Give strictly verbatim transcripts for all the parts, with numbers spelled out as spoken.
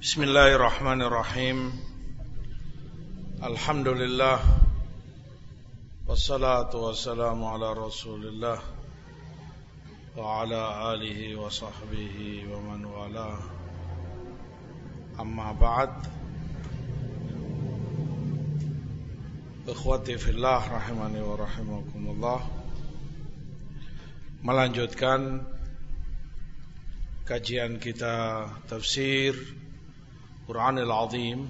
Bismillahirrahmanirrahim. Alhamdulillah. Wassalatu wassalamu ala Rasulillah wa ala alihi wa sahbihi wa man wala. Amma ba'd. Ikhwati fillah rahimani wa rahimakumullah. Melanjutkan kajian kita tafsir Quranil Azim,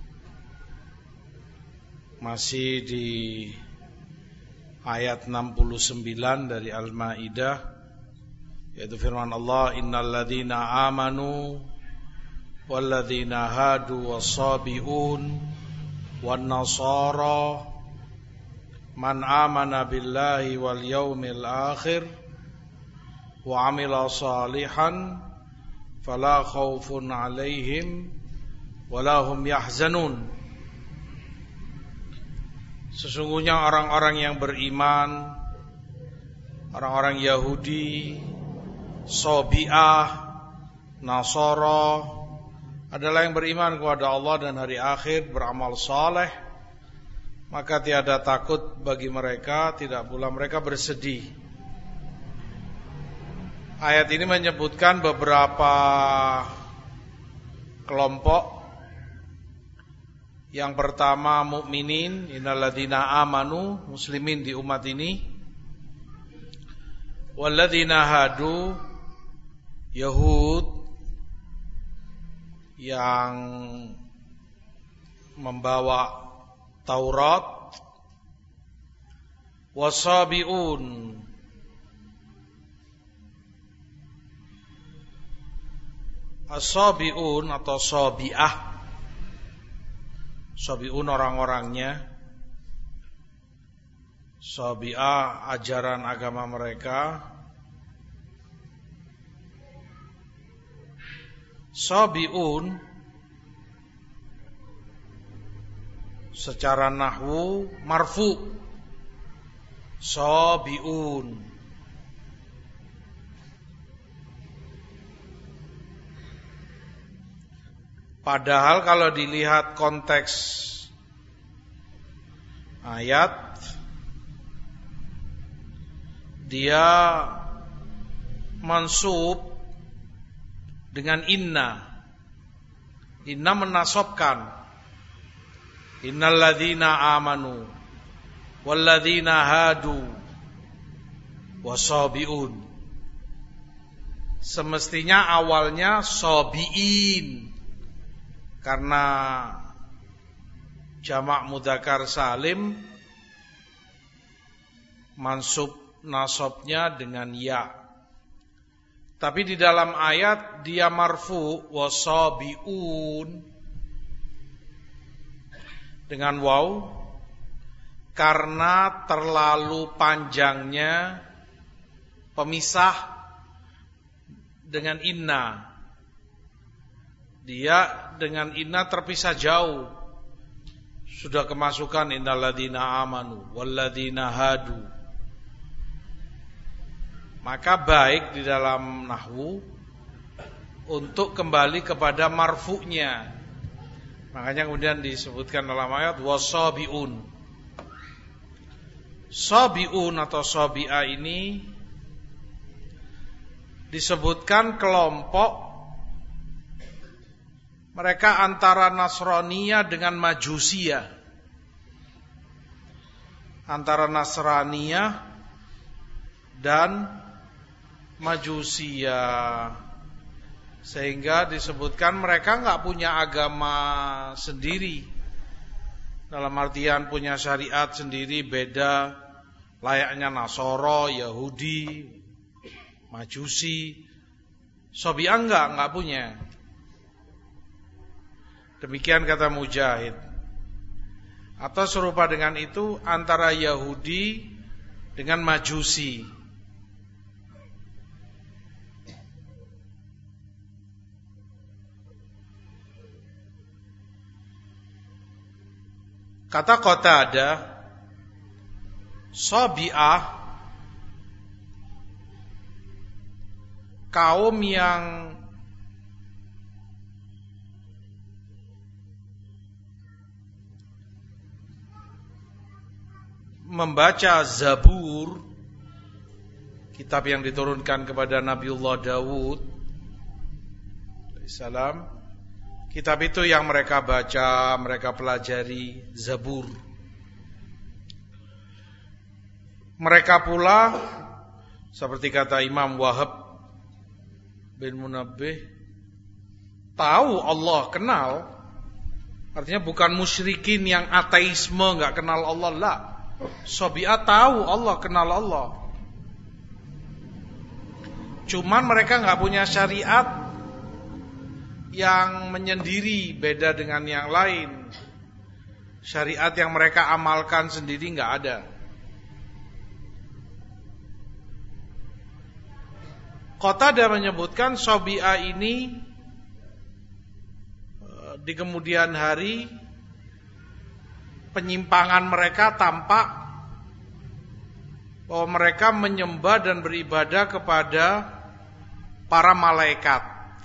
masih di ayat enam puluh sembilan dari Al-Maidah, yaitu firman Allah, innal ladzina amanu wal ladzina hadu was-sabiun wan nasara man amana billahi wal yaumil akhir wa amila salihan fala khaufun alaihim wala hum yahzanun. Sesungguhnya orang-orang yang beriman, orang-orang Yahudi, Sabi'ah, Nasara, adalah yang beriman kepada Allah dan hari akhir, beramal saleh, maka tiada takut bagi mereka, tidak pula mereka bersedih. Ayat ini menyebutkan beberapa kelompok. Yang pertama mukminin, innalladzina amanu, muslimin di umat ini. Walladzina hadu, Yahud yang membawa Taurat. Wasabiun, as-sabiun atau sabi'ah, sabi'un orang-orangnya, sabi'ah ajaran agama mereka. Sabi'un secara nahwu marfu, sabi'un. Padahal kalau dilihat konteks ayat, dia mansub dengan inna. Inna menasabkan innal ladzina amanu wal ladzina hadu wasabiun. Semestinya awalnya sabiin, karena jamak mudzakkar salim mansub nasabnya dengan ya. Tapi di dalam ayat dia marfu wasabiun dengan waw, karena terlalu panjangnya pemisah dengan inna. Dia dengan inna terpisah jauh. Sudah kemasukan innal ladzina amanu wal ladzina hadu. Maka baik di dalam nahwu untuk kembali kepada marfu'nya. Makanya kemudian disebutkan dalam ayat wasabiun. Sabiun atau sabi'ah ini disebutkan kelompok mereka antara Nasraniyah dengan Majusiyah, antara Nasraniyah dan Majusiyah, sehingga disebutkan mereka enggak punya agama sendiri, dalam artian punya syariat sendiri beda, layaknya Nasara, Yahudi, Majusi. Sabi'ah enggak, enggak punya. Demikian kata Mujahid. Atau serupa dengan itu antara Yahudi dengan Majusi. Kata Qatadah, Sabi'ah kaum yang membaca Zabur, kitab yang diturunkan kepada Nabiullah Daud alaihissalam, kitab itu yang mereka baca, mereka pelajari, Zabur. Mereka pula, seperti kata Imam Wahab bin Munabbih, tahu Allah, kenal. Artinya bukan musyrikin yang ateisme, gak kenal Allah, lah. Sobi'ah tahu Allah, kenal Allah. Cuman mereka gak punya syariat yang menyendiri, beda dengan yang lain. Syariat yang mereka amalkan sendiri gak ada. Qatadah menyebutkan Sobi'ah ini di kemudian hari penyimpangan mereka tampak bahwa mereka menyembah dan beribadah kepada para malaikat.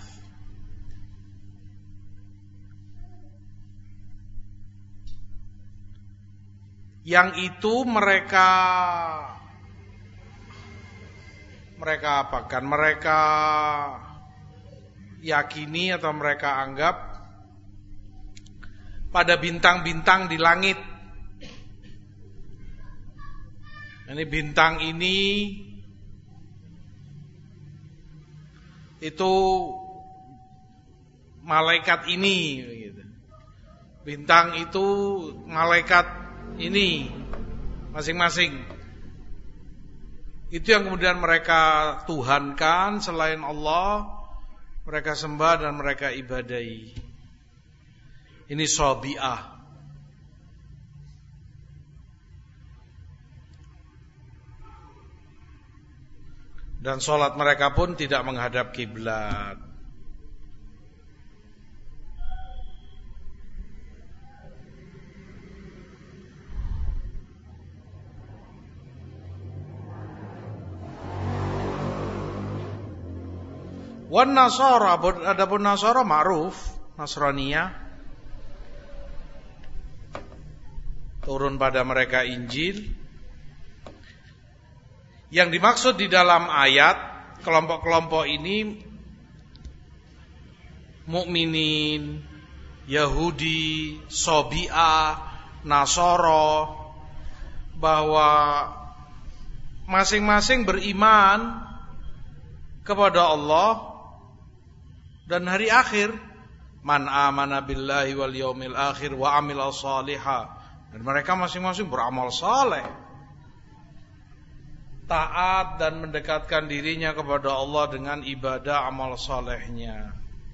Yang itu mereka mereka apakan? Mereka yakini atau mereka anggap pada bintang-bintang di langit. Ini bintang ini itu malaikat ini, bintang itu malaikat ini, masing-masing. Itu yang kemudian mereka tuhankan selain Allah, mereka sembah dan mereka ibadahi. Ini Sobi'ah. Dan sholat mereka pun tidak menghadap kiblat. Wan Nasara, adapun Nasara ma'ruf, Nasraniyah, turun pada mereka Injil. Yang dimaksud di dalam ayat kelompok-kelompok ini mukminin, Yahudi, Sobi'ah, Nasara, bahwa masing-masing beriman kepada Allah dan hari akhir. Man amana billahi wal yaumil akhir wa amila salihah. Dan mereka masing-masing beramal saleh, taat dan mendekatkan dirinya kepada Allah dengan ibadah amal salehnya.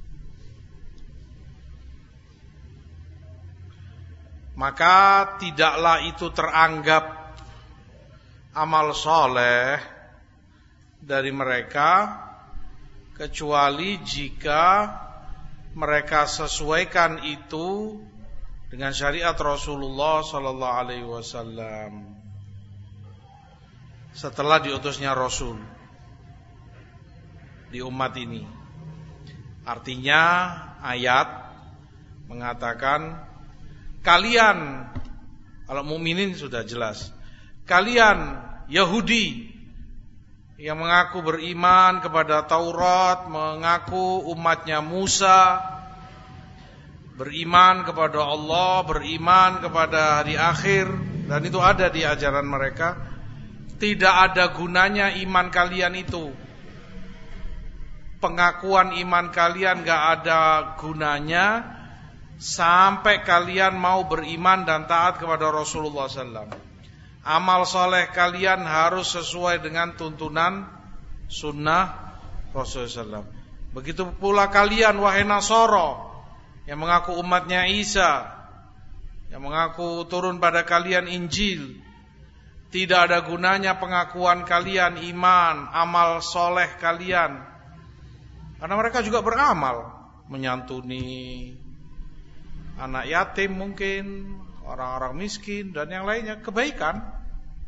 Maka tidaklah itu teranggap amal saleh dari mereka kecuali jika mereka sesuaikan itu dengan syariat Rasulullah sallallahu alaihi wasallam setelah diutusnya Rasul di umat ini. Artinya ayat mengatakan kalian, kalau mukminin sudah jelas, kalian Yahudi yang mengaku beriman kepada Taurat, mengaku umatnya Musa, beriman kepada Allah, beriman kepada hari akhir, dan itu ada di ajaran mereka. Tidak ada gunanya iman kalian itu. Pengakuan iman kalian gak ada gunanya sampai kalian mau beriman dan taat kepada Rasulullah sallallahu alaihi wasallam. Amal soleh kalian harus sesuai dengan tuntunan sunnah Rasulullah sallallahu alaihi wasallam. Begitu pula kalian wahai Nasara yang mengaku umatnya Isa, yang mengaku turun pada kalian Injil. Tidak ada gunanya pengakuan kalian, iman, amal soleh kalian, karena mereka juga beramal, menyantuni anak yatim mungkin, orang-orang miskin dan yang lainnya, kebaikan.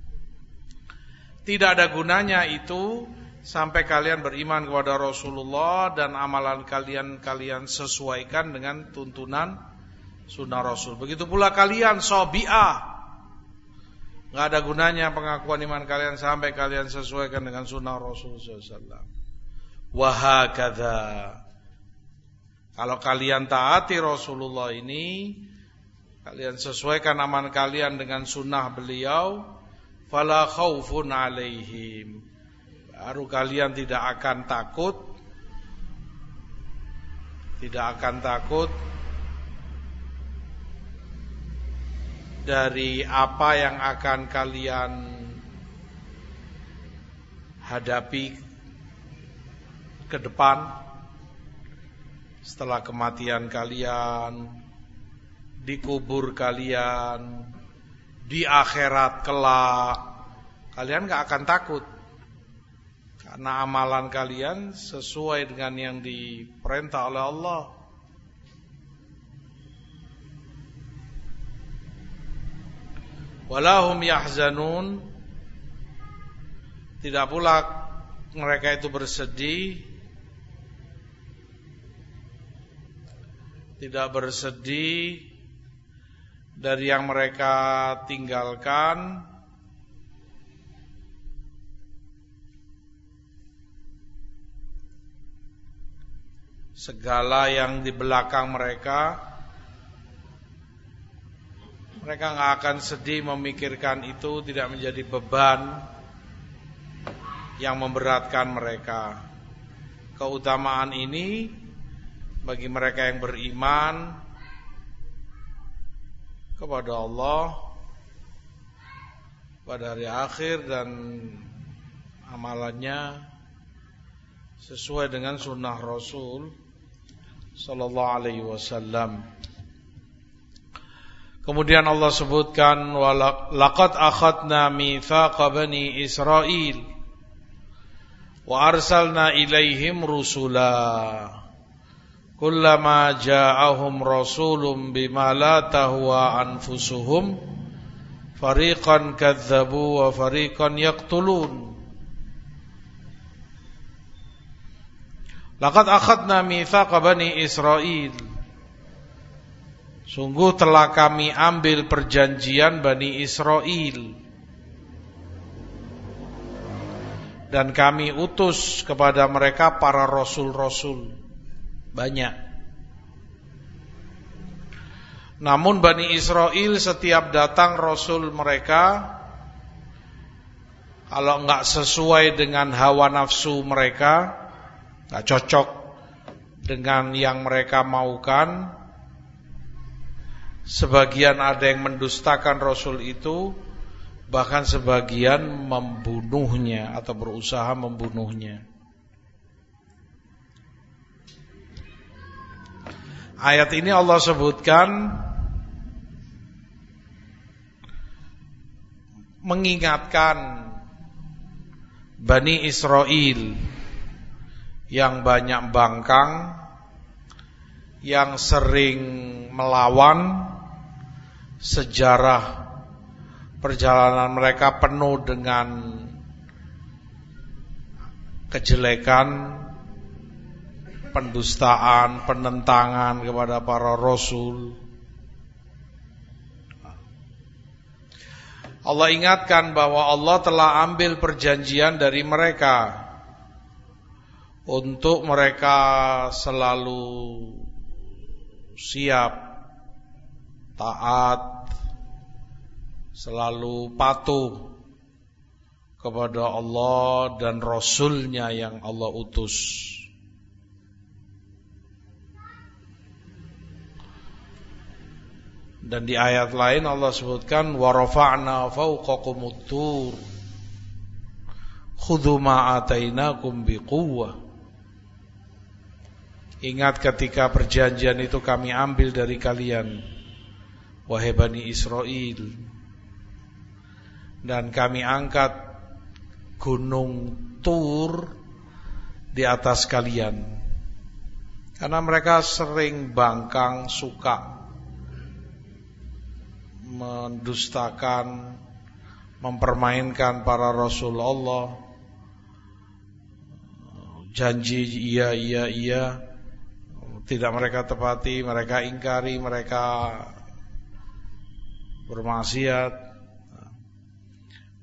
Tidak ada gunanya itu sampai kalian beriman kepada Rasulullah dan amalan kalian kalian sesuaikan dengan tuntunan sunnah Rasul. Begitu pula kalian Sobi'ah Enggak ada gunanya pengakuan iman kalian sampai kalian sesuaikan dengan sunnah Rasulullah sallallahu alaihi wasallam. Wa hakadha. Kalau kalian taati Rasulullah ini, kalian sesuaikan amal kalian dengan sunnah beliau, fala khaufun alaihim. Baru kalian tidak akan takut, tidak akan takut dari apa yang akan kalian hadapi ke depan setelah kematian kalian, di kubur kalian, di akhirat kelak. Kalian gak akan takut karena amalan kalian sesuai dengan yang diperintah oleh Allah. Walahum yahzanun. Tidak pula mereka itu bersedih, tidak bersedih dari yang mereka tinggalkan, segala yang di belakang mereka. Mereka gak akan sedih memikirkan itu, tidak menjadi beban yang memberatkan mereka. Keutamaan ini bagi mereka yang beriman kepada Allah pada hari akhir dan amalannya sesuai dengan sunnah Rasul sallallahu alaihi wasallam. Kemudian Allah sebutkan, walaqad akhadna mitsaqa bani Israil wa arsalna ilaihim rusula kullama ja'ahum rasulun bima la tahwa anfusuhum fariqan kadzabu wa fariqan yaqtulun. Laqad akhadna mitsaqa bani Israil, sungguh telah kami ambil perjanjian Bani Israel, dan kami utus kepada mereka para rasul-rasul banyak. Namun Bani Israel setiap datang rasul mereka, kalau enggak sesuai dengan hawa nafsu mereka, enggak cocok dengan yang mereka maukan, sebagian ada yang mendustakan Rasul itu, bahkan sebagian membunuhnya atau berusaha membunuhnya. Ayat ini Allah sebutkan mengingatkan Bani Israel yang banyak bangkang, yang sering melawan. Sejarah perjalanan mereka penuh dengan kejelekan, pendustaan, penentangan kepada para rasul. Allah ingatkan bahwa Allah telah ambil perjanjian dari mereka untuk mereka selalu siap, taat, selalu patuh kepada Allah dan Rasulnya yang Allah utus. Dan di ayat lain Allah sebutkan, wa rafa'na fawqakumut tur khudhu ma atainakum biquwwah. Ingat ketika perjanjian itu kami ambil dari kalian, wahai Bani Israel, dan kami angkat gunung Tur di atas kalian, karena mereka sering bangkang, suka mendustakan, mempermainkan para Rasul Allah. Janji iya iya iya tidak mereka tepati, mereka ingkari, mereka bermaksiat.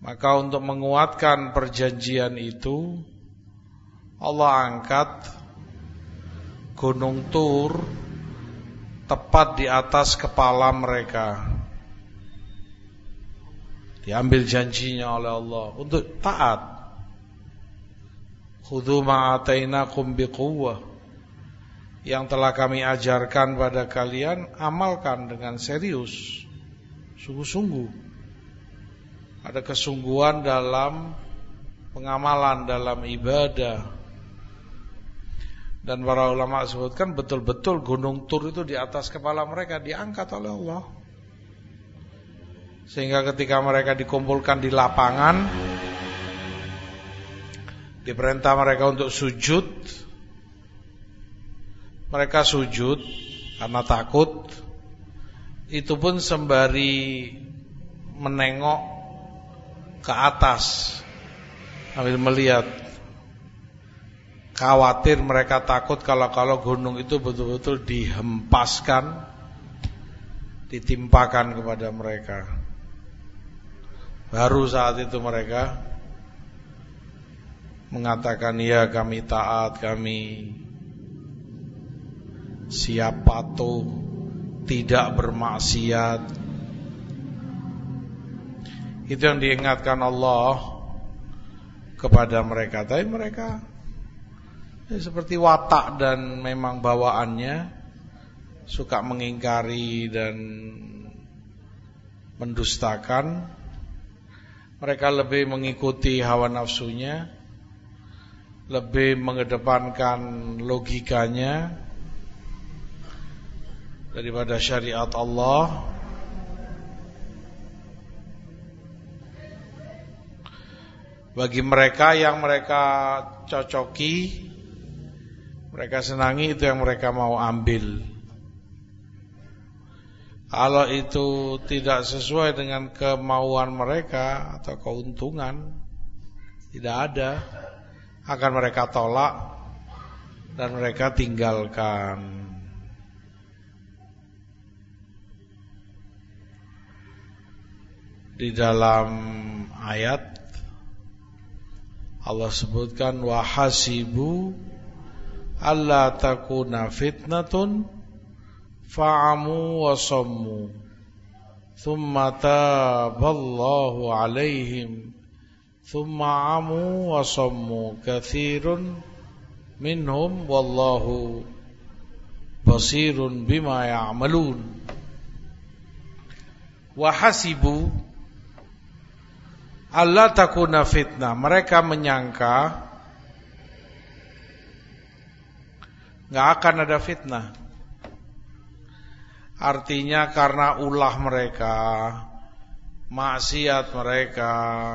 Maka untuk menguatkan perjanjian itu, Allah angkat Gunung Tur tepat di atas kepala mereka. Diambil janjinya oleh Allah untuk taat. Khudhu ma'atainakum biquwwah. Yang telah kami ajarkan pada kalian, amalkan dengan serius, sungguh-sungguh. Ada kesungguhan dalam pengamalan, dalam ibadah. Dan para ulama sebutkan betul-betul Gunung Tur itu di atas kepala mereka, diangkat oleh Allah. Sehingga ketika mereka dikumpulkan di lapangan, diperintah mereka untuk sujud. Mereka sujud karena takut. Itu pun sembari menengok ke atas sambil melihat. Khawatir, mereka takut kalau-kalau gunung itu betul-betul dihempaskan, ditimpakan kepada mereka. Baru saat itu mereka mengatakan, ya kami taat, kami siap patuh, tidak bermaksiat. Itu yang diingatkan Allah kepada mereka. Tapi mereka ya, seperti watak dan memang bawaannya suka mengingkari dan mendustakan. Mereka lebih mengikuti hawa nafsunya, lebih mengedepankan logikanya daripada syariat Allah. Bagi mereka yang mereka cocoki, mereka senangi, itu yang mereka mau ambil. Kalau itu tidak sesuai dengan kemauan mereka atau keuntungan, tidak ada, akan mereka tolak dan mereka tinggalkan. Di dalam ayat Allah sebutkan, wa hasibu alla takuna fitnatun fa'amu wa sammu thumma taballahu alaihim thumma amu wa sammu katsirun minhum wallahu basirun bima ya'malun. Wa hasibu alla takuna fitnah, mereka menyangka enggak akan ada fitnah. Artinya karena ulah mereka, maksiat mereka,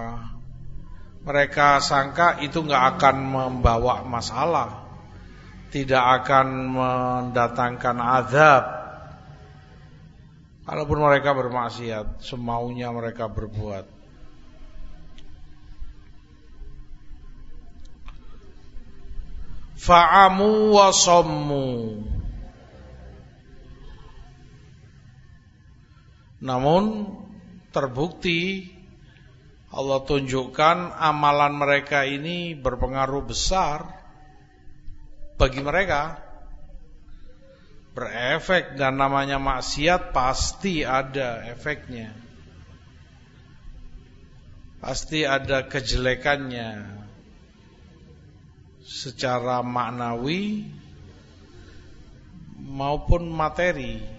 mereka sangka itu enggak akan membawa masalah, tidak akan mendatangkan azab. Kalaupun mereka bermaksiat, semaunya mereka berbuat. Fa'amu wa sammu, namun terbukti Allah tunjukkan amalan mereka ini berpengaruh besar bagi mereka, berefek, dan namanya maksiat pasti ada efeknya, pasti ada kejelekannya secara maknawi maupun materi.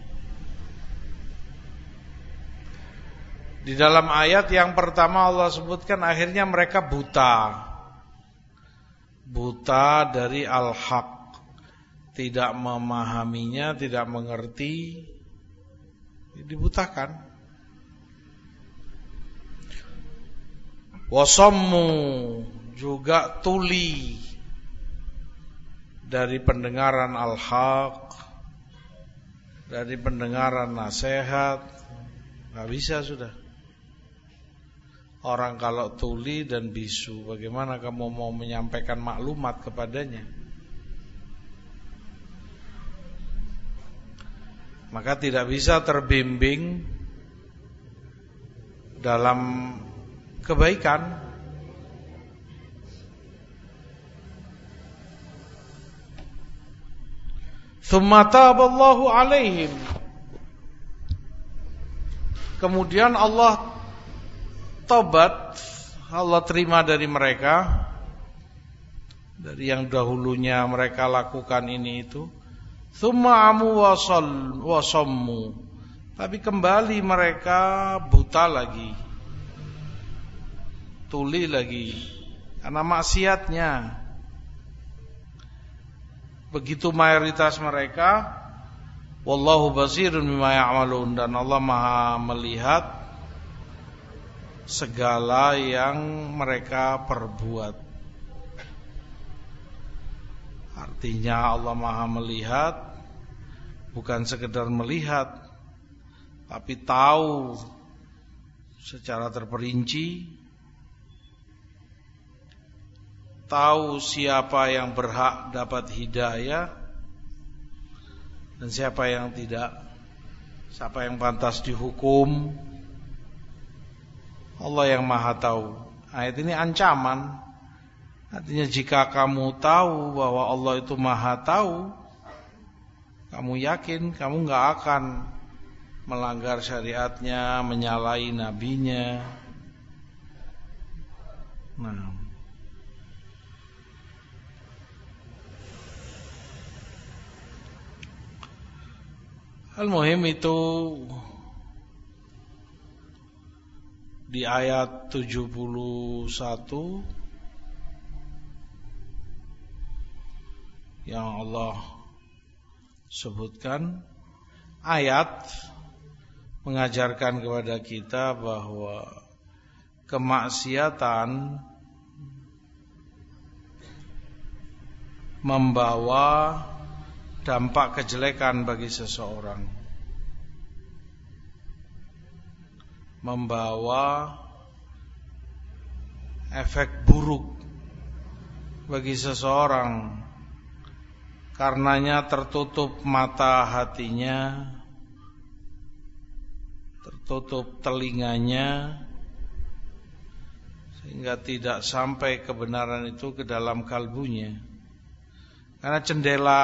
Di dalam ayat yang pertama Allah sebutkan akhirnya mereka buta. Buta dari al-haq, tidak memahaminya, tidak mengerti, dibutakan. Wasammu, juga tuli dari pendengaran al-haq, dari pendengaran nasihat. Gak bisa sudah. Orang kalau tuli dan bisu, bagaimana kamu mau menyampaikan maklumat kepadanya? Maka tidak bisa terbimbing dalam kebaikan. Tsumma taballahu alaihim. Kemudian Allah tobat, Allah terima dari mereka, dari yang dahulunya mereka lakukan ini itu. Tsumma amu wasal wasammu. Tapi kembali mereka buta lagi, tuli lagi, karena maksiatnya. Begitu mayoritas mereka. Wallahu basirun bima ya'malun, dan Allah Maha melihat segala yang mereka perbuat. Artinya Allah Maha melihat, bukan sekedar melihat, tapi tahu secara terperinci, tahu siapa yang berhak dapat hidayah dan siapa yang tidak, siapa yang pantas dihukum. Allah yang Maha tahu. Ayat ini ancaman. Artinya jika kamu tahu bahwa Allah itu Maha tahu, kamu yakin kamu gak akan melanggar syariatnya, menyalahi nabinya. Nah, al-muhim itu di ayat tujuh puluh satu yang Allah sebutkan, ayat mengajarkan kepada kita bahwa kemaksiatan membawa dampak kejelekan bagi seseorang, membawa efek buruk bagi seseorang. Karenanya tertutup mata hatinya, tertutup telinganya, sehingga tidak sampai kebenaran itu ke dalam kalbunya. Karena jendela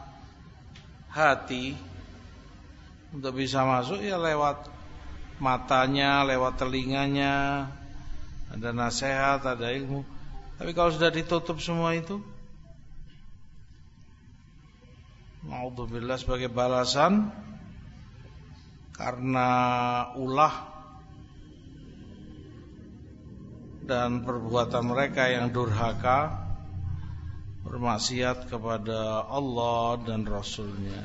hati untuk bisa masuk ya lewat matanya, lewat telinganya, ada nasihat, ada ilmu. Tapi kalau sudah ditutup semua itu, naudzubillah, sebagai balasan karena ulah dan perbuatan mereka yang durhaka, bermaksiat kepada Allah dan Rasulnya.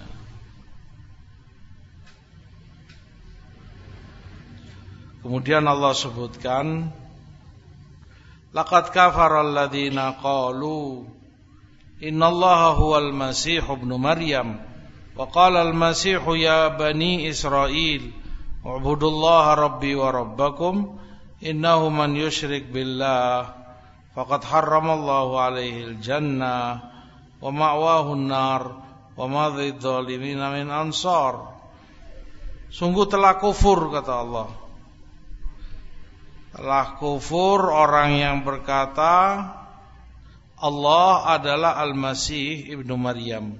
Kemudian Allah sebutkan, laqad kafara alladziina qalu innallaha huwal masih ibnu maryam wa qala al-masih ya bani israil u'budullaha rabbi wa rabbakum innahu man yusyrik billah faqad harramallahu alaihi al-jannah wa ma'wahu an-nar wa ma lidh-dhalimina min ansar. Sungguh telah kufur, kata Allah, telah kufur orang yang berkata Allah adalah Al-Masih ibnu Maryam.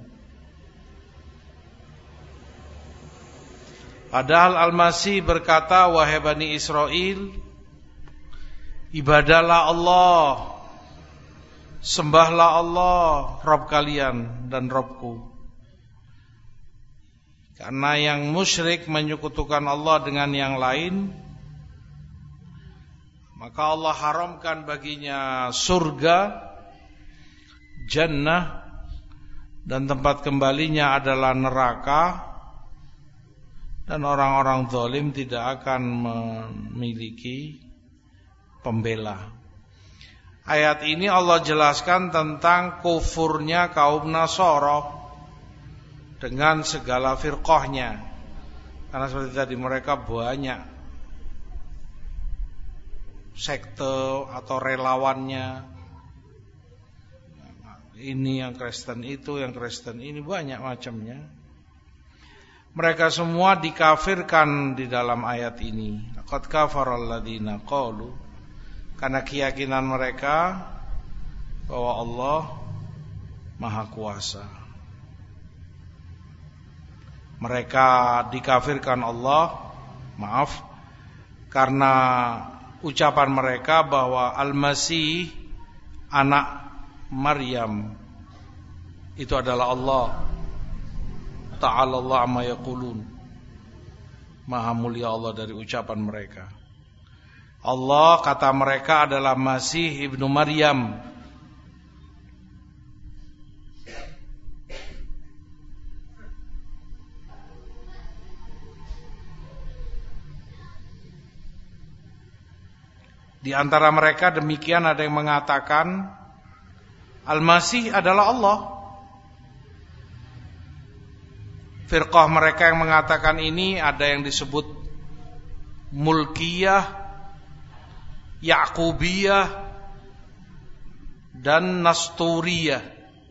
Padahal Al-Masih berkata, wahai Bani Israel, ibadahlah Allah, sembahlah Allah, Rabb kalian dan Rabbku. Karena yang musyrik menyekutukan Allah dengan yang lain, maka Allah haramkan baginya surga, jannah, dan tempat kembalinya adalah neraka, dan orang-orang zalim tidak akan memiliki pembela. Ayat ini Allah jelaskan tentang kufurnya kaum Nasara dengan segala firqahnya. Karena seperti tadi mereka banyak sekte atau relawannya, ini yang Kristen itu, yang Kristen ini, banyak macamnya. Mereka semua dikafirkan di dalam ayat ini. Laqad kafara alladziina qalu karena keyakinan mereka bahwa Allah Maha Kuasa. Mereka dikafirkan Allah, maaf, karena ucapan mereka bahwa Al-Masih anak Maryam itu adalah Allah. Ta'ala Allah amma yaqulun. Maha mulia Allah dari ucapan mereka. Allah, kata mereka, adalah Masih ibnu Maryam. Di antara mereka demikian ada yang mengatakan Al-Masih adalah Allah. Firqah mereka yang mengatakan ini ada yang disebut Mulkiyah, Ya'qubiyah, dan Nasturiyah.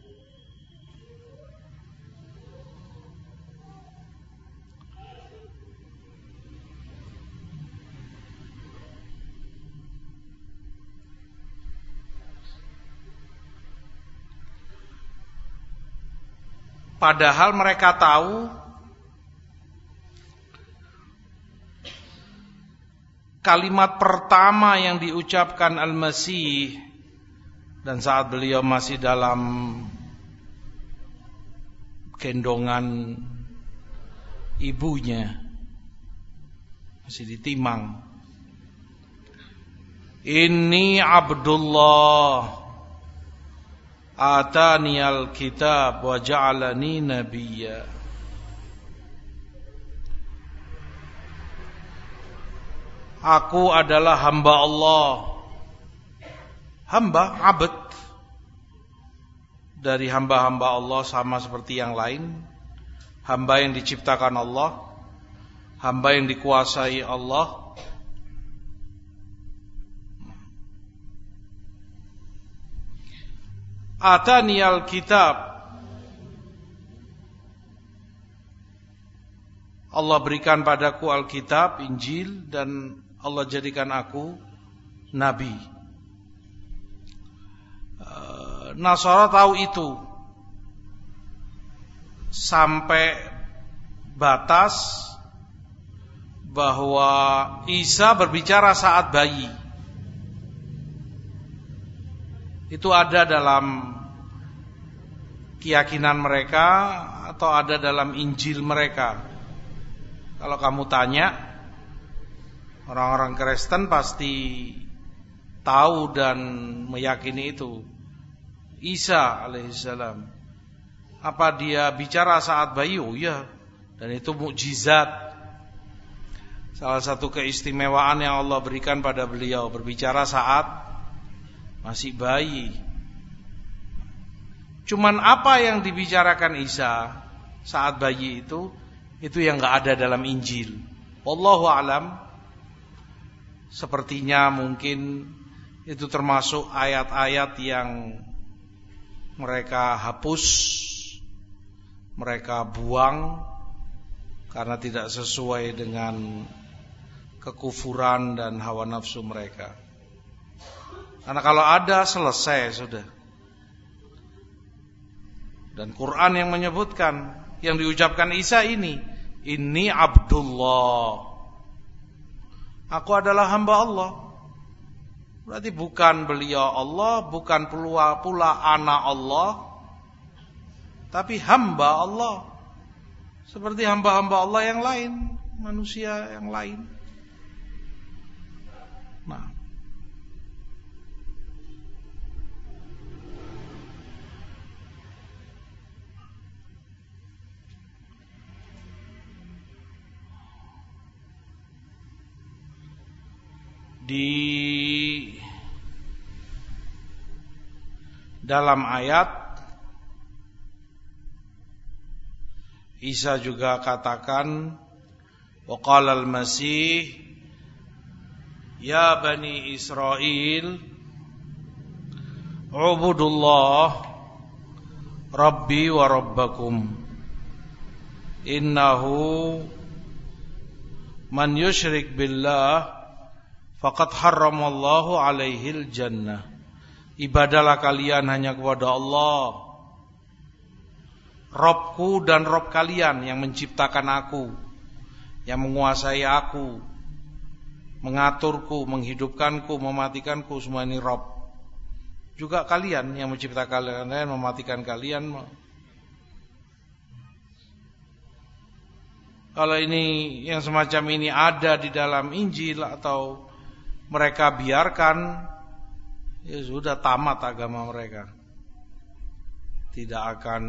Padahal mereka tahu kalimat pertama yang diucapkan Al-Masih dan saat beliau masih dalam gendongan ibunya, masih ditimang, Inni Abdullah Ataniyal kitab wa ja'alani nabiyya. Aku adalah hamba Allah. Hamba, abd. Dari hamba-hamba Allah sama seperti yang lain. Hamba yang diciptakan Allah, hamba yang dikuasai Allah. Ataniyal kitab, Allah berikan padaku Alkitab, Injil, dan Allah jadikan aku nabi. Nasara tahu itu sampai batas bahwa Isa berbicara saat bayi. Itu ada dalam keyakinan mereka atau ada dalam Injil mereka. Kalau kamu tanya orang-orang Kristen pasti tahu dan meyakini itu. Isa alaihissalam, apa dia bicara saat bayi? Oh iya, dan itu mukjizat. Salah satu keistimewaan yang Allah berikan pada beliau, berbicara saat masih bayi. Cuman apa yang dibicarakan Isa saat bayi itu, itu yang gak ada dalam Injil. Wallahu alam. Sepertinya mungkin itu termasuk ayat-ayat yang mereka hapus, mereka buang karena tidak sesuai dengan kekufuran dan hawa nafsu mereka. Karena kalau ada, selesai sudah. Dan Quran yang menyebutkan, yang diucapkan Isa ini, Inni Abdullah, aku adalah hamba Allah. Berarti bukan beliau Allah, bukan pula, pula anak Allah, tapi hamba Allah. Seperti hamba-hamba Allah yang lain, manusia yang lain. Nah, di dalam ayat Isa juga katakan, wa qala al-Masih ya bani Israel ubudullah rabbi wa rabbakum innahu man yushrik billah faqad harramallahu alaihil jannah. Ibadahlah kalian hanya kepada Allah, Robku dan Rob kalian yang menciptakan aku, yang menguasai aku, mengaturku, menghidupkanku, mematikanku, semua ini Rob. Juga kalian yang menciptakan kalian, mematikan kalian. Kalau ini yang semacam ini ada di dalam Injil atau mereka biarkan, ya sudah tamat agama mereka. Tidak akan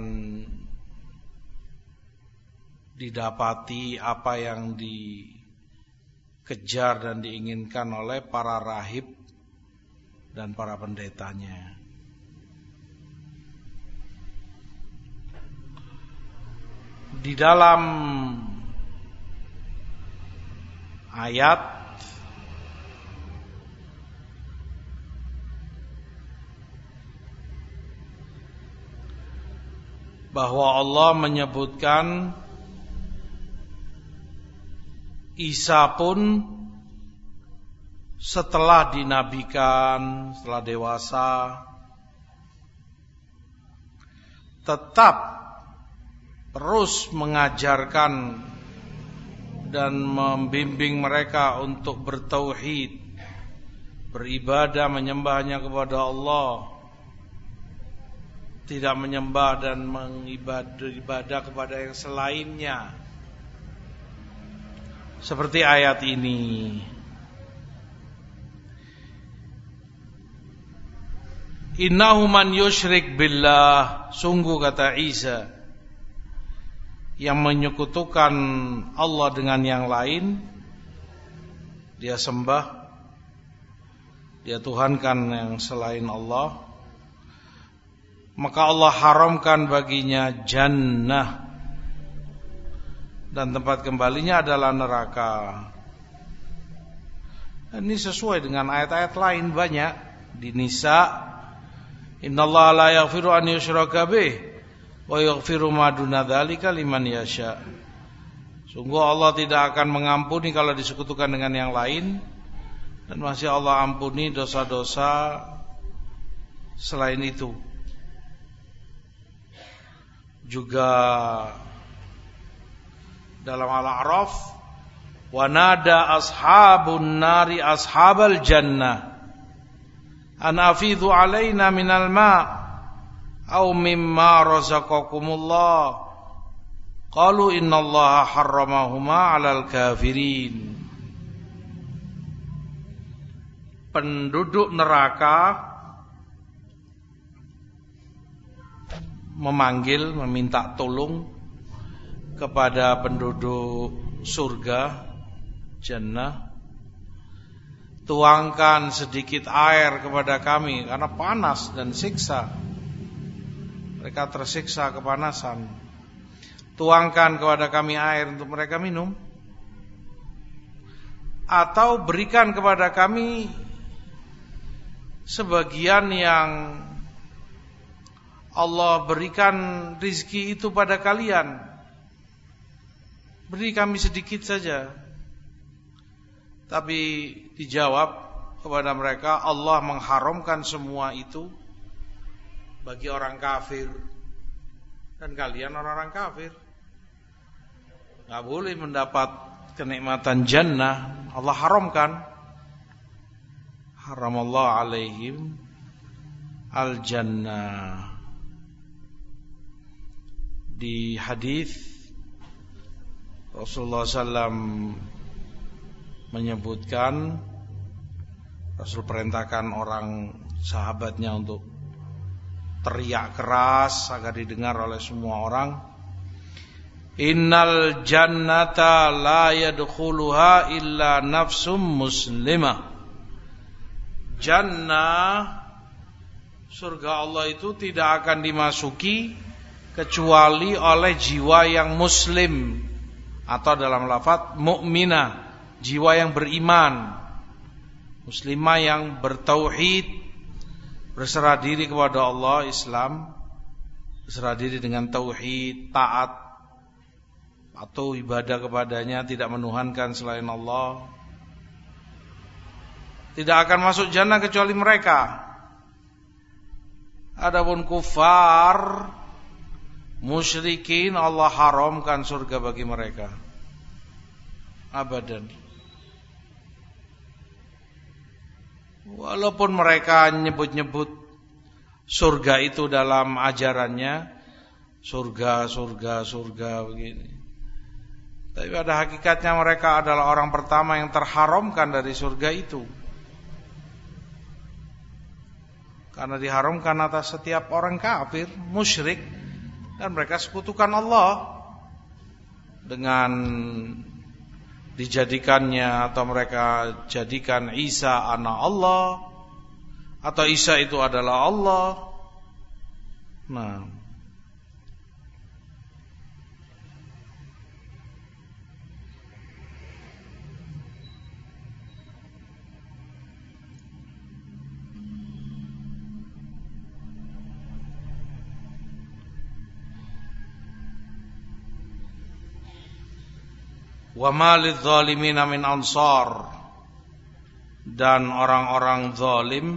didapati apa yang dikejar dan diinginkan oleh para rahib dan para pendetanya. Di dalam ayat bahwa Allah menyebutkan Isa pun setelah dinabikan, setelah dewasa, tetap terus mengajarkan dan membimbing mereka untuk bertauhid, beribadah, menyembahnya kepada Allah, tidak menyembah dan mengibadah kepada yang selainnya. Seperti ayat ini, innahu man yusyrik billah, sungguh kata Isa, yang menyekutukan Allah dengan yang lain, dia sembah, dia tuhankan yang selain Allah, maka Allah haramkan baginya jannah, dan tempat kembalinya adalah neraka. Ini sesuai dengan ayat-ayat lain banyak di Nisa, innallaha la yaghfiru an yushraka bih wa yaghfiru ma duna dzalika liman yasha. Sungguh Allah tidak akan mengampuni kalau disekutukan dengan yang lain, dan masih Allah ampuni dosa-dosa selain itu. Juga dalam Al-A'raf, wa nada ashabun nari ashabal jannah an afidhu alaina minal ma' aw mimma razaqakumullah qalu innallaha harramahuma 'alal kafirin. Penduduk neraka memanggil, meminta tolong kepada penduduk surga, jannah, tuangkan sedikit air kepada kami karena panas dan siksa. Mereka tersiksa kepanasan. Tuangkan kepada kami air untuk mereka minum, atau berikan kepada kami sebagian yang Allah berikan rizki itu pada kalian. Beri kami sedikit saja. Tapi dijawab kepada mereka, Allah mengharamkan semua itu bagi orang kafir, dan kalian orang-orang kafir gak boleh mendapat kenikmatan jannah. Allah haramkan. Haramallahu alaihim al-jannah. Di hadis Rasulullah sallallahu alaihi wasallam menyebutkan, Rasul perintahkan orang sahabatnya untuk teriak keras agar didengar oleh semua orang, innal jannata la yadkhuluha illa nafsum muslimah. Jannah, surga Allah itu tidak akan dimasuki kecuali oleh jiwa yang muslim, atau dalam lafaz mukminah, jiwa yang beriman, muslimah yang bertauhid, berserah diri kepada Allah, Islam, berserah diri dengan tauhid, taat atau ibadah kepadanya, tidak menuhankan selain Allah. tidak akan masuk jannah kecuali mereka. Adapun kufar, musyrikin, Allah haramkan surga bagi mereka. Abadan. Walaupun mereka nyebut-nyebut surga itu dalam ajarannya, surga, surga, surga begini. Tapi pada hakikatnya mereka adalah orang pertama yang terharamkan dari surga itu. Karena diharamkan atas setiap orang kafir, musyrik, dan mereka sekutukan Allah dengan dijadikannya atau mereka jadikan Isa anak Allah, atau Isa itu adalah Allah. Nah, wa ma lidzalimina min ansar, dan orang-orang zalim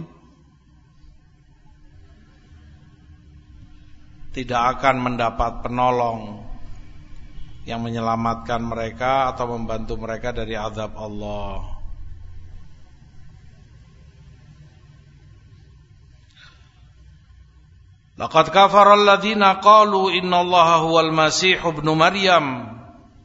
tidak akan mendapat penolong yang menyelamatkan mereka atau membantu mereka dari azab Allah. Laqad kafara alladziina qalu innallaha huwal masih ibnu maryam.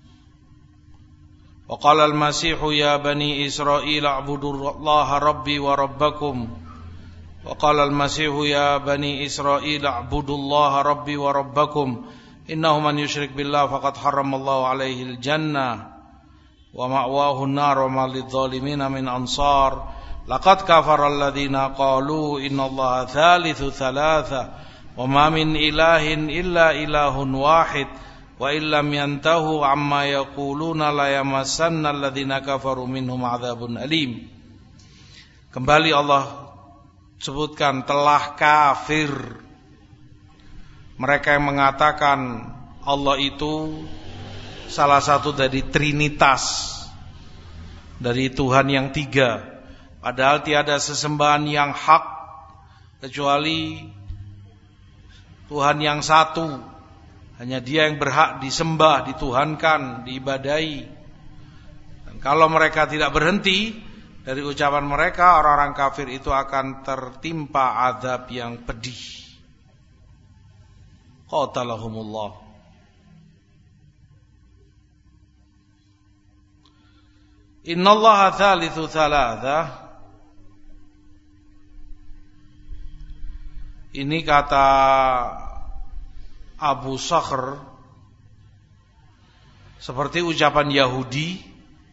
Wa qala al-masih ya bani Israil a'budullaha rabbi wa rabbakum. Wa qala al-masih ya bani Israil a'budullaha rabbi wa rabbakum. Innahu man yusyrik billah faqad harramallahu alaihi al-jannah wa ma'wahu an-nar wa ma lidh-dhalimina min ansar. Laqad kafara alladziina qalu innallaha thalithu thalatha wa ma min ilahin illa ilahun wahid. Wa illam yantahu amma yaquluna la yamassanna alladhina kafaru minhum adzabun alim. Kembali Allah sebutkan telah kafir mereka yang mengatakan Allah itu salah satu dari trinitas, dari Tuhan yang tiga, padahal tiada sesembahan yang hak kecuali Tuhan yang satu. Hanya Dia yang berhak disembah, dituhankan, diibadahi. Dan kalau mereka tidak berhenti dari ucapan mereka, orang-orang kafir itu akan tertimpa azab yang pedih. Qatalahumullah. Innallaha thalithu thalatha. Ini kata Abu Sakhr seperti ucapan Yahudi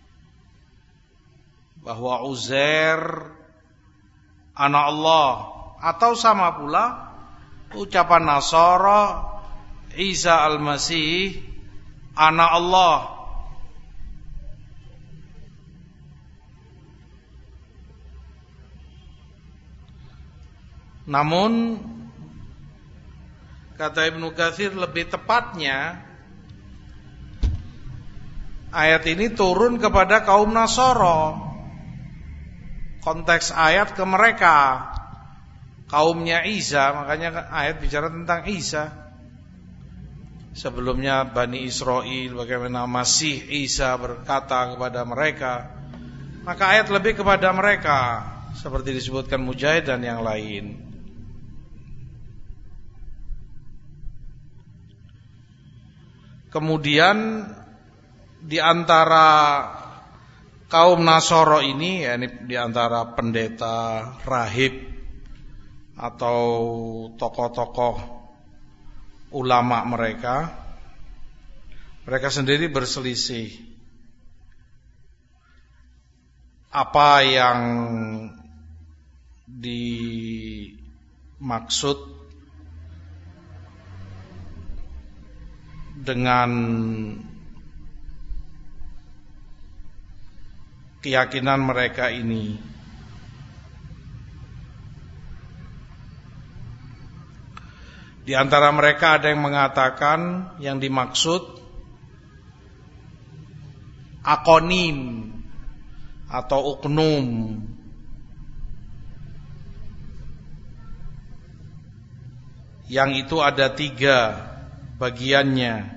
bahwa Uzair anak Allah, atau sama pula ucapan Nasara Isa al-Masih anak Allah. Namun kata Ibnu Katsir lebih tepatnya ayat ini turun kepada kaum Nasara. Konteks ayat ke mereka, kaumnya Isa, makanya ayat bicara tentang Isa. Sebelumnya Bani Israil, bagaimana Masih Isa berkata kepada mereka, maka ayat lebih kepada mereka, seperti disebutkan Mujahid dan yang lain. Kemudian di antara kaum Nasara ini, yakni di antara pendeta, rahib atau tokoh-tokoh ulama mereka, mereka sendiri berselisih apa yang dimaksud dengan keyakinan mereka ini. Di antara mereka ada yang mengatakan yang dimaksud akonim atau uknum yang itu ada tiga bagiannya.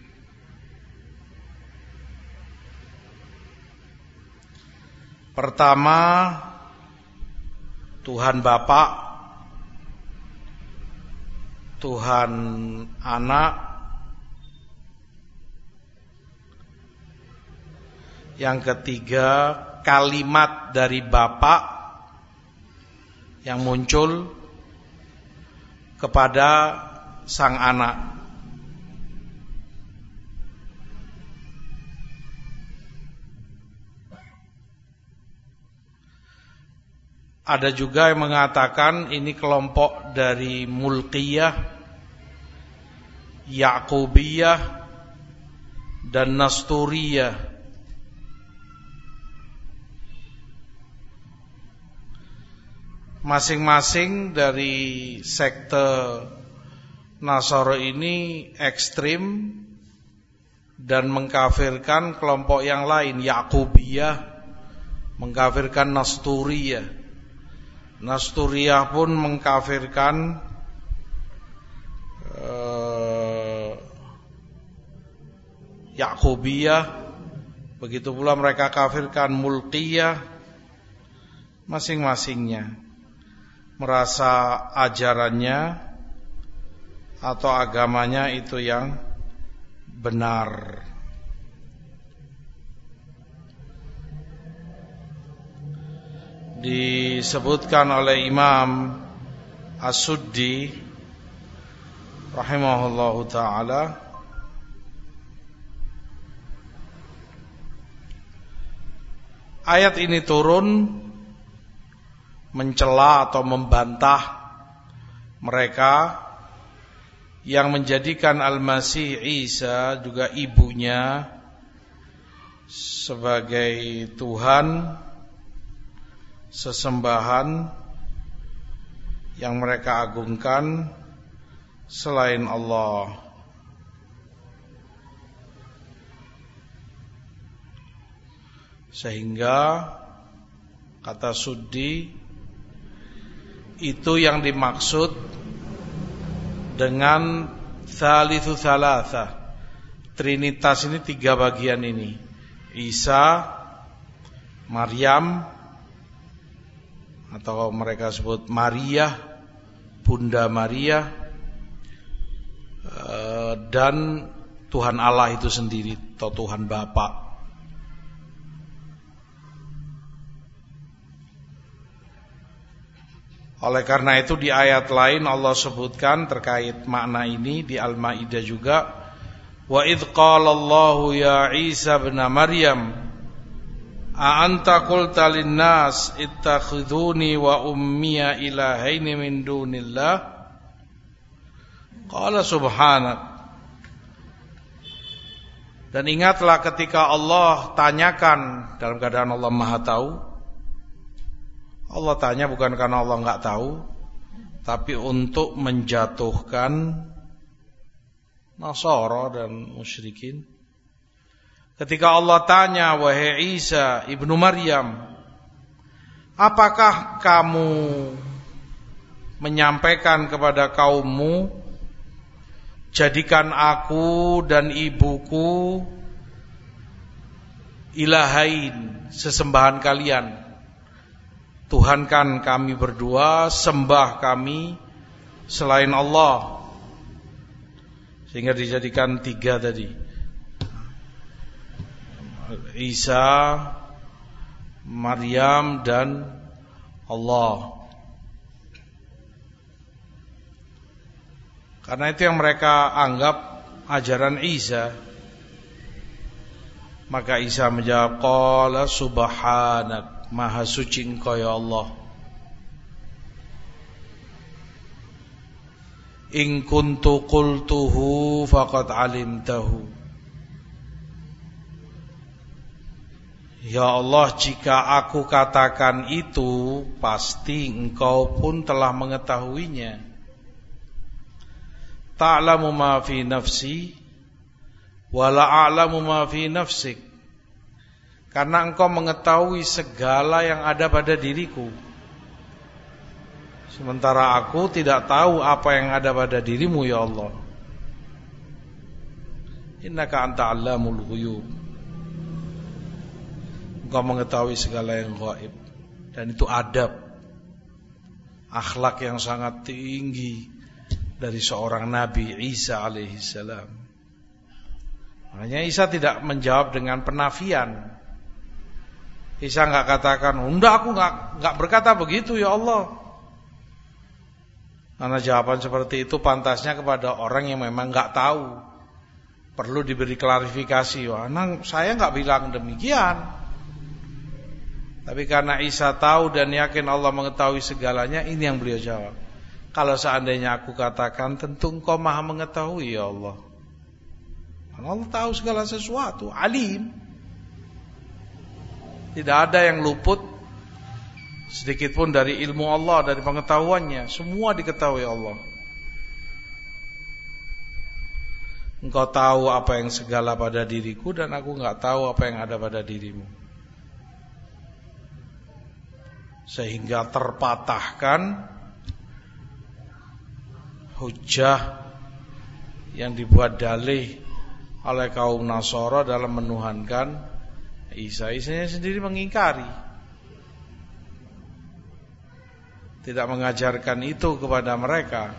Pertama, Tuhan Bapa, Tuhan Anak, yang ketiga kalimat dari Bapa yang muncul kepada sang anak. Ada juga yang mengatakan ini kelompok dari Mulkiyah, Ya'qubiyah, dan Nasturiyah. Masing-masing dari sekte Nasara ini ekstrim dan mengkafirkan kelompok yang lain. Ya'qubiyah mengkafirkan Nasturiyah. Nasturiyah pun mengkafirkan uh, Ya'qubiyah. Begitu pula mereka kafirkan Mulkiyah. Masing-masingnya merasa ajarannya atau agamanya itu yang benar. Disebutkan oleh Imam As-Suddi rahimahullahu ta'ala, ayat ini turun mencela atau membantah mereka yang menjadikan Al-Masih Isa juga ibunya sebagai Tuhan, sesembahan yang mereka agungkan selain Allah. Sehingga kata Suddi, itu yang dimaksud dengan Thalithu Thalatha. Trinitas ini tiga bagian ini. Isa, Maryam, atau mereka sebut Maria, Bunda Maria, dan Tuhan Allah itu sendiri atau Tuhan Bapa. Oleh karena itu di ayat lain Allah sebutkan terkait makna ini di Al-Maidah juga, wa idz qala Allahu ya Isa ibn Maryam a anta qulta lin-nas ittakhiduni wa ummiya ilahaini min dunillah qala subhanak. Dan ingatlah ketika Allah tanyakan, dalam keadaan Allah Maha tahu. Allah tanya bukan karena Allah enggak tahu, tapi untuk menjatuhkan Nasara dan musyrikin. Ketika Allah tanya, wahai Isa ibnu Maryam, apakah kamu menyampaikan kepada kaummu, jadikan aku dan ibuku ilahain, sesembahan kalian. Tuhankan kami berdua, sembah kami selain Allah. Sehingga dijadikan tiga tadi, Isa, Maryam, dan Allah. Karena itu yang mereka anggap ajaran Isa. Maka Isa menjawab, qala subhanak, Maha suci Engkau ya Allah. In kuntu qultuhu faqad alimtahu. Ya Allah, jika aku katakan itu, pasti Engkau pun telah mengetahuinya. Ta'lamu ma fi nafsi wa la a'lamu ma fi nafsik. Karena Engkau mengetahui segala yang ada pada diriku, sementara aku tidak tahu apa yang ada pada dirimu ya Allah. Innaka anta 'allamul ghuyub. Engkau mengetahui segala yang gaib. Dan itu adab, akhlak yang sangat tinggi dari seorang Nabi Isa alaihissalam. Makanya Isa tidak menjawab dengan penafian. Isa enggak katakan, "Enggak, aku enggak enggak berkata begitu ya Allah." Karena jawaban seperti itu pantasnya kepada orang yang memang enggak tahu. Perlu diberi klarifikasi. Wah, nah, saya enggak bilang demikian. Tapi karena Isa tahu dan yakin Allah mengetahui segalanya, ini yang beliau jawab. Kalau seandainya aku katakan, tentu Engkau Maha mengetahui ya Allah. Karena Allah tahu segala sesuatu, alim. Tidak ada yang luput sedikit pun dari ilmu Allah, dari pengetahuannya. Semua diketahui Allah. Engkau tahu apa yang segala pada diriku, dan aku enggak tahu apa yang ada pada dirimu. Sehingga terpatahkan hujah yang dibuat dalih oleh kaum Nasara dalam menuhankan Isa. Isanya sendiri mengingkari, tidak mengajarkan itu kepada mereka.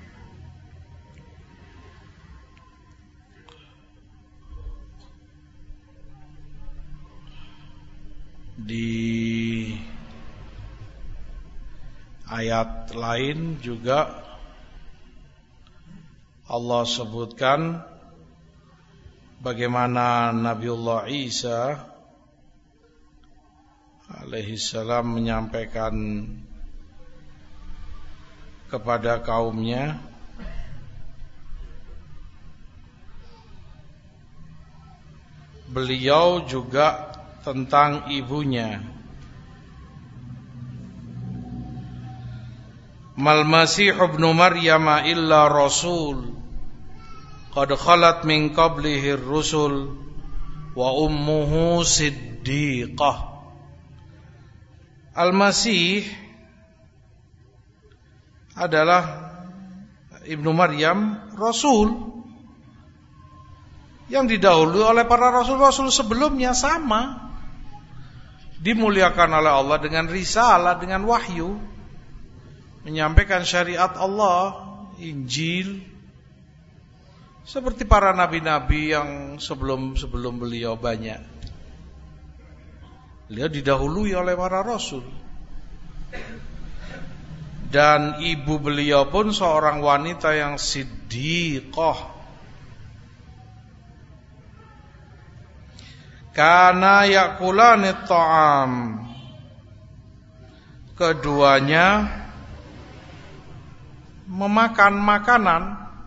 Di ayat lain juga Allah sebutkan bagaimana Nabiullah Isa alaihissalam menyampaikan kepada kaumnya, beliau juga tentang ibunya, Mal Masih ibnu Maryam illa rasul qad khalat min qablihi ar-rusul wa ummuhu siddiqah. Al-Masih adalah Ibnu Maryam, rasul yang didahului oleh para rasul-rasul sebelumnya, sama dimuliakan oleh Allah dengan risalah, dengan wahyu, menyampaikan syariat Allah, Injil, seperti para nabi-nabi yang sebelum-sebelum beliau banyak. Beliau didahului oleh para rasul. Dan ibu beliau pun seorang wanita yang siddiqah. Kana yakulani ta'am. Keduanya memakan makanan.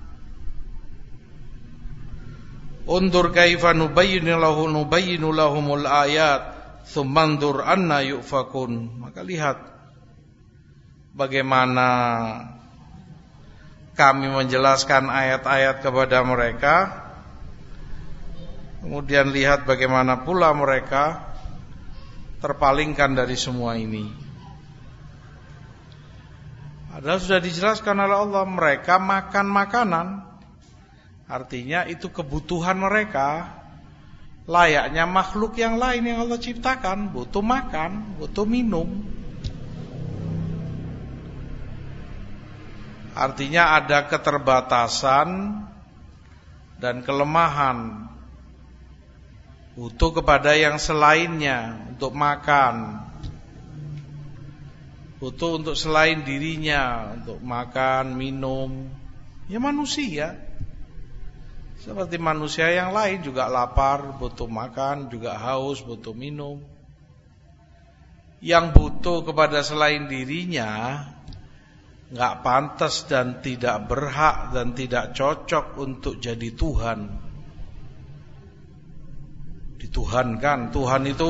Undur kaifa nubayyinu lahu nubayyinu lahumul ayat tsumma andur anna yufakun. Maka lihat bagaimana kami menjelaskan ayat-ayat kepada mereka, kemudian lihat bagaimana pula mereka terpalingkan dari semua ini. Padahal sudah dijelaskan oleh Allah, mereka makan makanan, artinya itu kebutuhan mereka, layaknya makhluk yang lain yang Allah ciptakan, butuh makan, butuh minum. Artinya ada keterbatasan dan kelemahan, butuh kepada yang selainnya untuk makan, butuh untuk selain dirinya untuk makan, minum. Ya manusia, seperti manusia yang lain juga lapar, butuh makan, juga haus, butuh minum. Yang butuh kepada selain dirinya enggak pantas dan tidak berhak dan tidak cocok untuk jadi Tuhan. Dituhankan, Tuhan itu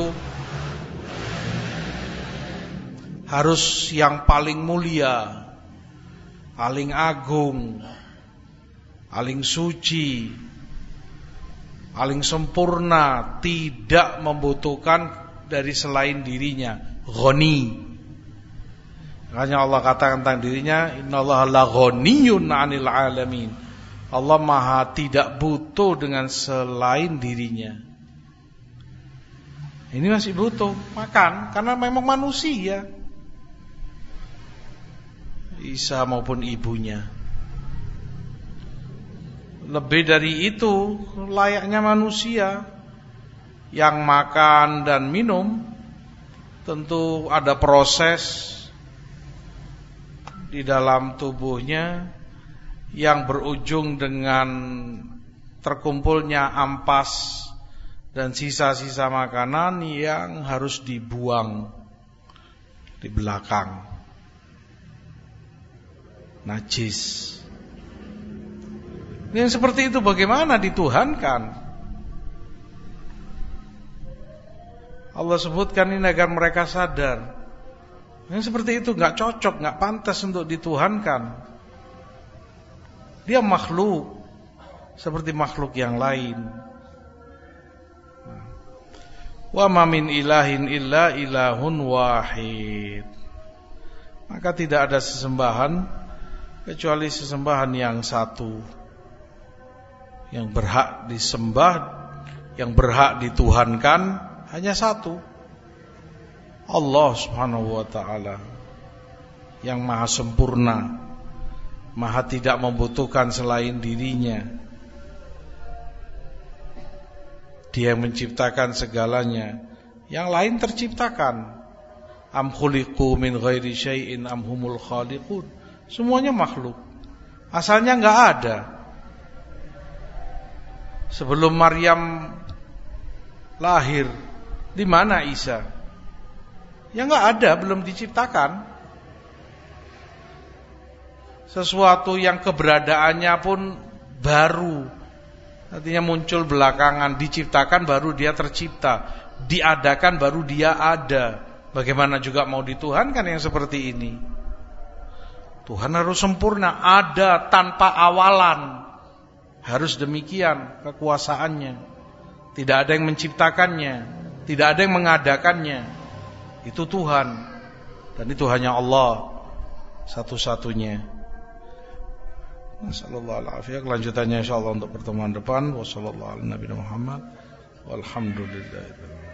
harus yang paling mulia, paling agung, paling suci, paling sempurna, tidak membutuhkan dari selain dirinya. Ghani, Makanya Allah katakan tentang dirinya, innallaha laghaniyyun 'anil 'alamin. Allah Maha tidak butuh dengan selain dirinya. Ini masih butuh makan karena memang manusia. Isa maupun ibunya. Lebih dari itu, layaknya manusia yang makan dan minum tentu ada proses di dalam tubuhnya yang berujung dengan terkumpulnya ampas dan sisa-sisa makanan yang harus dibuang di belakang. Najis. Yang seperti itu bagaimana dituhankan? Allah sebutkan ini agar mereka sadar. Yang seperti itu gak cocok, gak pantas untuk dituhankan. Dia makhluk seperti makhluk yang lain. Wa ma min ilahin illa ilahun wahid. Maka tidak ada sesembahan kecuali sesembahan yang satu, yang berhak disembah, yang berhak dituhankan hanya satu, Allah subhanahu wa ta'ala, yang maha sempurna, maha tidak membutuhkan selain dirinya. Dia yang menciptakan segalanya, yang lain terciptakan. Am khuliqu min ghairi syai'in am humul khaliqun. Semuanya makhluk, asalnya enggak ada. Sebelum Maryam lahir, di mana Isa? Ya enggak ada, belum diciptakan. Sesuatu yang keberadaannya pun baru, artinya muncul belakangan, diciptakan baru dia tercipta, diadakan baru dia ada. Bagaimana juga mau dituhankan yang seperti ini? Tuhan harus sempurna, ada tanpa awalan. Harus demikian kekuasaannya. Tidak ada yang menciptakannya, tidak ada yang mengadakannya. Itu Tuhan. Dan itu hanya Allah satu-satunya. Nasallallahu alaihi wasallam. Kelanjutannya insyaallah untuk pertemuan depan. Wassallallahu ala nabiyina Muhammad. Walhamdulillah.